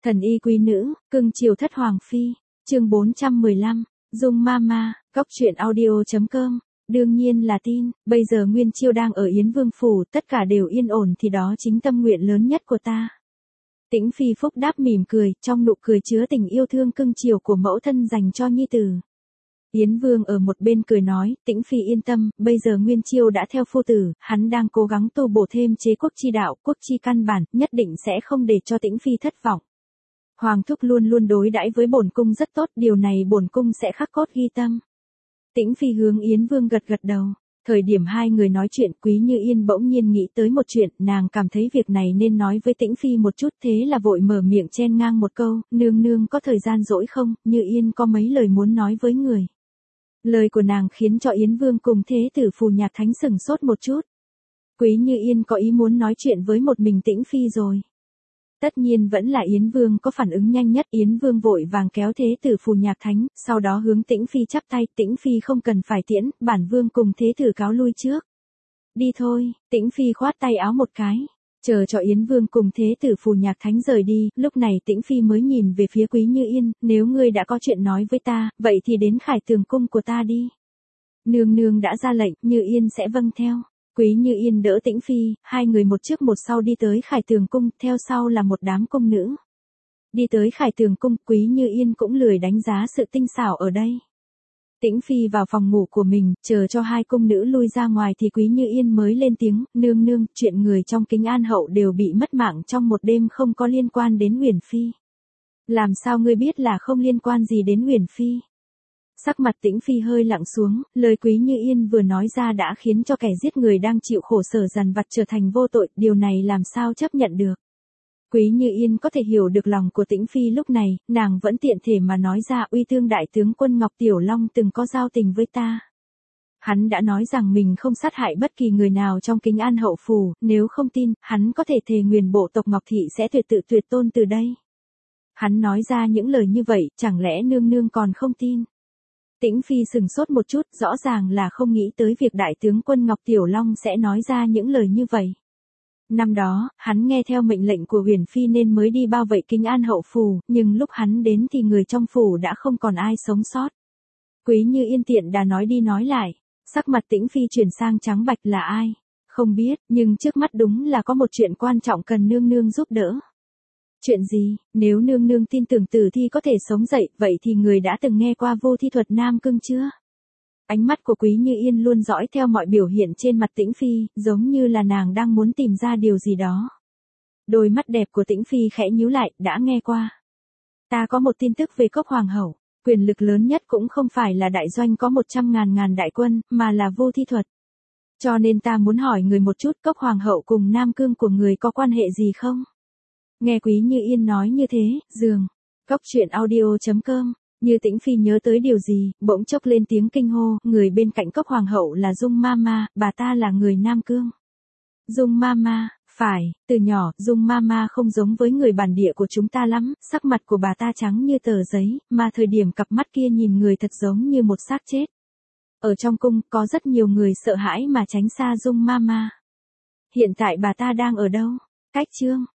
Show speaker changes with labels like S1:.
S1: Thần y quý nữ, cưng chiều thất hoàng phi, chương 415, Dung Mama, góc truyện audio.com. Đương nhiên là tin, bây giờ Nguyên Chiêu đang ở Yến Vương Phủ, tất cả đều yên ổn thì đó chính tâm nguyện lớn nhất của ta. Tĩnh Phi phúc đáp mỉm cười, trong nụ cười chứa tình yêu thương cưng chiều của mẫu thân dành cho nhi tử. Yến Vương ở một bên cười nói, Tĩnh Phi yên tâm, bây giờ Nguyên Chiêu đã theo phu tử, hắn đang cố gắng tu bổ thêm chế quốc chi đạo, quốc chi căn bản, nhất định sẽ không để cho Tĩnh Phi thất vọng. Hoàng thúc luôn luôn đối đãi với bổn cung rất tốt, điều này bổn cung sẽ khắc cốt ghi tâm. Tĩnh Phi hướng Yến Vương gật gật đầu. Thời điểm hai người nói chuyện, Quý Như Yên bỗng nhiên nghĩ tới một chuyện, nàng cảm thấy việc này nên nói với Tĩnh Phi một chút, thế là vội mở miệng chen ngang một câu, nương nương có thời gian rỗi không, Như Yên có mấy lời muốn nói với người. Lời của nàng khiến cho Yến Vương cùng thế tử Phù Nhạc Thánh sửng sốt một chút. Quý Như Yên có ý muốn nói chuyện với một mình Tĩnh Phi rồi. Tất nhiên vẫn là Yến Vương có phản ứng nhanh nhất, Yến Vương vội vàng kéo thế tử Phù Nhạc Thánh, sau đó hướng Tĩnh Phi chắp tay, Tĩnh Phi không cần phải tiễn, bản Vương cùng thế tử cáo lui trước. Đi thôi, Tĩnh Phi khoát tay áo một cái, chờ cho Yến Vương cùng thế tử Phù Nhạc Thánh rời đi, lúc này Tĩnh Phi mới nhìn về phía Quý Như Yên, nếu ngươi đã có chuyện nói với ta, vậy thì đến Khải Tường cung của ta đi. Nương nương đã ra lệnh, Như Yên sẽ vâng theo. Quý Như Yên đỡ Tĩnh Phi, hai người một trước một sau đi tới Khải Tường cung, theo sau là một đám cung nữ. Đi tới Khải Tường cung, Quý Như Yên cũng lười đánh giá sự tinh xảo ở đây. Tĩnh Phi vào phòng ngủ của mình, chờ cho hai cung nữ lui ra ngoài thì Quý Như Yên mới lên tiếng, nương nương, chuyện người trong Kính An hậu đều bị mất mạng trong một đêm không có liên quan đến Uyển Phi. Làm sao ngươi biết là không liên quan gì đến Uyển Phi? Sắc mặt Tĩnh Phi hơi lặng xuống, lời Quý Như Yên vừa nói ra đã khiến cho kẻ giết người đang chịu khổ sở dằn vặt trở thành vô tội, điều này làm sao chấp nhận được. Quý Như Yên có thể hiểu được lòng của Tĩnh Phi lúc này, nàng vẫn tiện thể mà nói ra, uy thương đại tướng quân Ngọc Tiểu Long từng có giao tình với ta. Hắn đã nói rằng mình không sát hại bất kỳ người nào trong Kính An hậu phủ, nếu không tin, hắn có thể thề nguyền bộ tộc Ngọc Thị sẽ tuyệt tự tuyệt tôn từ đây. Hắn nói ra những lời như vậy, chẳng lẽ nương nương còn không tin? Tĩnh Phi sừng sốt một chút, rõ ràng là không nghĩ tới việc đại tướng quân Ngọc Tiểu Long sẽ nói ra những lời như vậy. Năm đó, hắn nghe theo mệnh lệnh của Uyển Phi nên mới đi bao vây Kính An hậu phủ, nhưng lúc hắn đến thì người trong phủ đã không còn ai sống sót. Quý Như Yên tiện đã nói đi nói lại, sắc mặt Tĩnh Phi chuyển sang trắng bạch, là ai? Không biết, nhưng trước mắt đúng là có một chuyện quan trọng cần nương nương giúp đỡ. Chuyện gì, nếu nương nương tin tưởng tử thi có thể sống dậy, vậy thì người đã từng nghe qua vô thi thuật Nam Cương chưa? Ánh mắt của Quý Như Yên luôn dõi theo mọi biểu hiện trên mặt Tĩnh Phi, giống như là nàng đang muốn tìm ra điều gì đó. Đôi mắt đẹp của Tĩnh Phi khẽ nhíu lại, đã nghe qua. Ta có một tin tức về Cốc Hoàng hậu, quyền lực lớn nhất cũng không phải là đại doanh có 100.000 đại quân, mà là vô thi thuật. Cho nên ta muốn hỏi người một chút, Cốc Hoàng hậu cùng Nam Cương của người có quan hệ gì không? Nghe Quý Như Yên nói như thế, góc truyện audio.com, như Tĩnh Phi nhớ tới điều gì, bỗng chốc lên tiếng kinh hô, người bên cạnh Cốc Hoàng hậu là Dung Mama, bà ta là người Nam Cương. Dung Mama, phải, từ nhỏ, Dung Mama không giống với người bản địa của chúng ta lắm, sắc mặt của bà ta trắng như tờ giấy, mà thời điểm cặp mắt kia nhìn người thật giống như một xác chết. Ở trong cung, có rất nhiều người sợ hãi mà tránh xa Dung Mama. Hiện tại bà ta đang ở đâu? Cách chương